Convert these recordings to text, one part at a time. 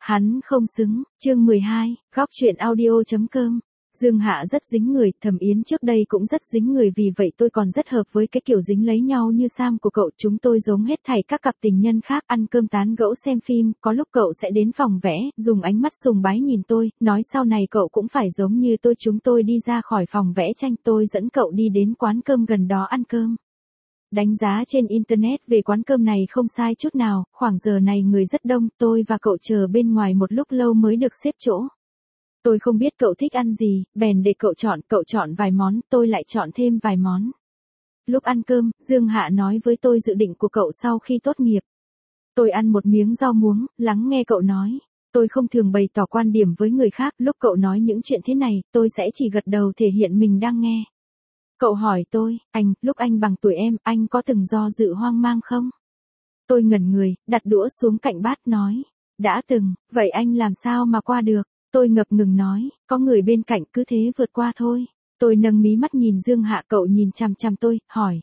Hắn không xứng, chương 12, góc chuyện audio.com. Dương Hạ rất dính người, Thẩm Yến trước đây cũng rất dính người, vì vậy tôi còn rất hợp với cái kiểu dính lấy nhau như Sam của cậu. Chúng tôi giống hết thảy các cặp tình nhân khác, ăn cơm tán gẫu xem phim, có lúc cậu sẽ đến phòng vẽ, dùng ánh mắt sùng bái nhìn tôi, nói sau này cậu cũng phải giống như tôi. Chúng tôi đi ra khỏi phòng vẽ tranh, tôi dẫn cậu đi đến quán cơm gần đó ăn cơm. Đánh giá trên Internet về quán cơm này không sai chút nào, khoảng giờ này người rất đông, tôi và cậu chờ bên ngoài một lúc lâu mới được xếp chỗ. Tôi không biết cậu thích ăn gì, bèn để cậu chọn vài món, tôi lại chọn thêm vài món. Lúc ăn cơm, Dương Hạ nói với tôi dự định của cậu sau khi tốt nghiệp. Tôi ăn một miếng rau muống, lắng nghe cậu nói. Tôi không thường bày tỏ quan điểm với người khác, lúc cậu nói những chuyện thế này, tôi sẽ chỉ gật đầu thể hiện mình đang nghe. Cậu hỏi tôi, lúc anh bằng tuổi em, anh có từng do dự hoang mang không? Tôi ngẩn người, đặt đũa xuống cạnh bát nói. Đã từng, vậy anh làm sao mà qua được? Tôi ngập ngừng nói, có người bên cạnh, cứ thế vượt qua thôi. Tôi nâng mí mắt nhìn Dương Hạ, cậu nhìn chằm chằm tôi, hỏi.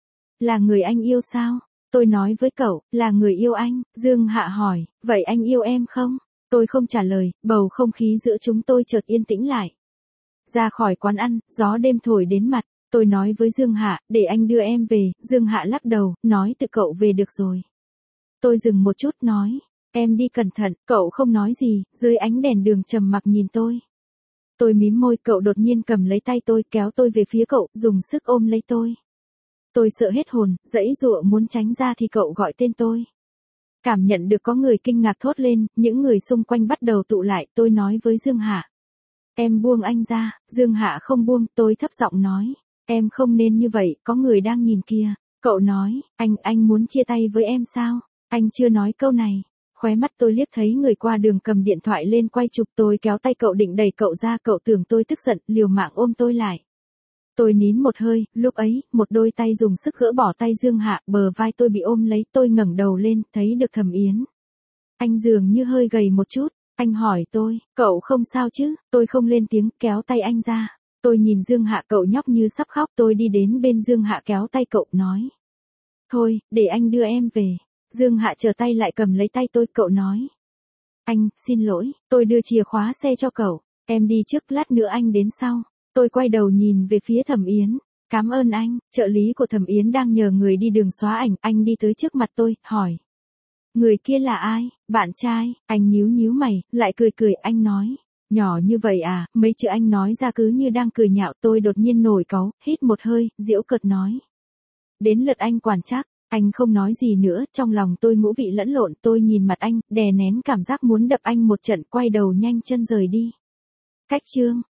Là người anh yêu sao? Tôi nói với cậu, là người yêu anh. Dương Hạ hỏi, vậy anh yêu em không? Tôi không trả lời, bầu không khí giữa chúng tôi chợt yên tĩnh lại. Ra khỏi quán ăn, gió đêm thổi đến mặt. Tôi nói với Dương Hạ, để anh đưa em về. Dương Hạ lắc đầu, nói tự cậu về được rồi. Tôi dừng một chút nói, em đi cẩn thận. Cậu không nói gì, dưới ánh đèn đường trầm mặc nhìn tôi. Tôi mím môi, cậu đột nhiên cầm lấy tay tôi, kéo tôi về phía cậu, dùng sức ôm lấy tôi. Tôi sợ hết hồn, giãy giụa muốn tránh ra thì cậu gọi tên tôi. Cảm nhận được có người kinh ngạc thốt lên, những người xung quanh bắt đầu tụ lại, tôi nói với Dương Hạ. Em buông anh ra. Dương Hạ không buông, tôi thấp giọng nói. Em không nên như vậy, có người đang nhìn kìa. Cậu nói, anh muốn chia tay với em sao? Anh chưa nói câu này. Khóe mắt tôi liếc thấy người qua đường cầm điện thoại lên quay chụp, tôi kéo tay cậu định đẩy cậu ra, cậu tưởng tôi tức giận, liều mạng ôm tôi lại. Tôi nín một hơi, lúc ấy, một đôi tay dùng sức gỡ bỏ tay Dương Hạ, bờ vai tôi bị ôm lấy, tôi ngẩng đầu lên, thấy được Thẩm Yến. Anh dường như hơi gầy một chút, anh hỏi tôi, cậu không sao chứ? Tôi không lên tiếng, kéo tay anh ra. Tôi nhìn Dương Hạ, cậu nhóc như sắp khóc, tôi đi đến bên Dương Hạ kéo tay cậu, nói. Thôi, để anh đưa em về. Dương Hạ trở tay lại cầm lấy tay tôi, cậu nói. Anh, xin lỗi, tôi đưa chìa khóa xe cho cậu, em đi trước, lát nữa anh đến sau. Tôi quay đầu nhìn về phía Thẩm Yến. Cảm ơn anh. Trợ lý của Thẩm Yến đang nhờ người đi đường xóa ảnh, anh đi tới trước mặt tôi, hỏi. Người kia là ai? Bạn trai? Anh nhíu mày, lại cười, anh nói. Nhỏ như vậy à? Mấy chữ anh nói ra cứ như đang cười nhạo. Tôi đột nhiên nổi cáu, hít một hơi, giễu cợt nói. Đến lượt anh quản trắc. Anh không nói gì nữa, trong lòng tôi ngũ vị lẫn lộn, tôi nhìn mặt anh, đè nén cảm giác muốn đập anh một trận, quay đầu nhanh chân rời đi. Cách chương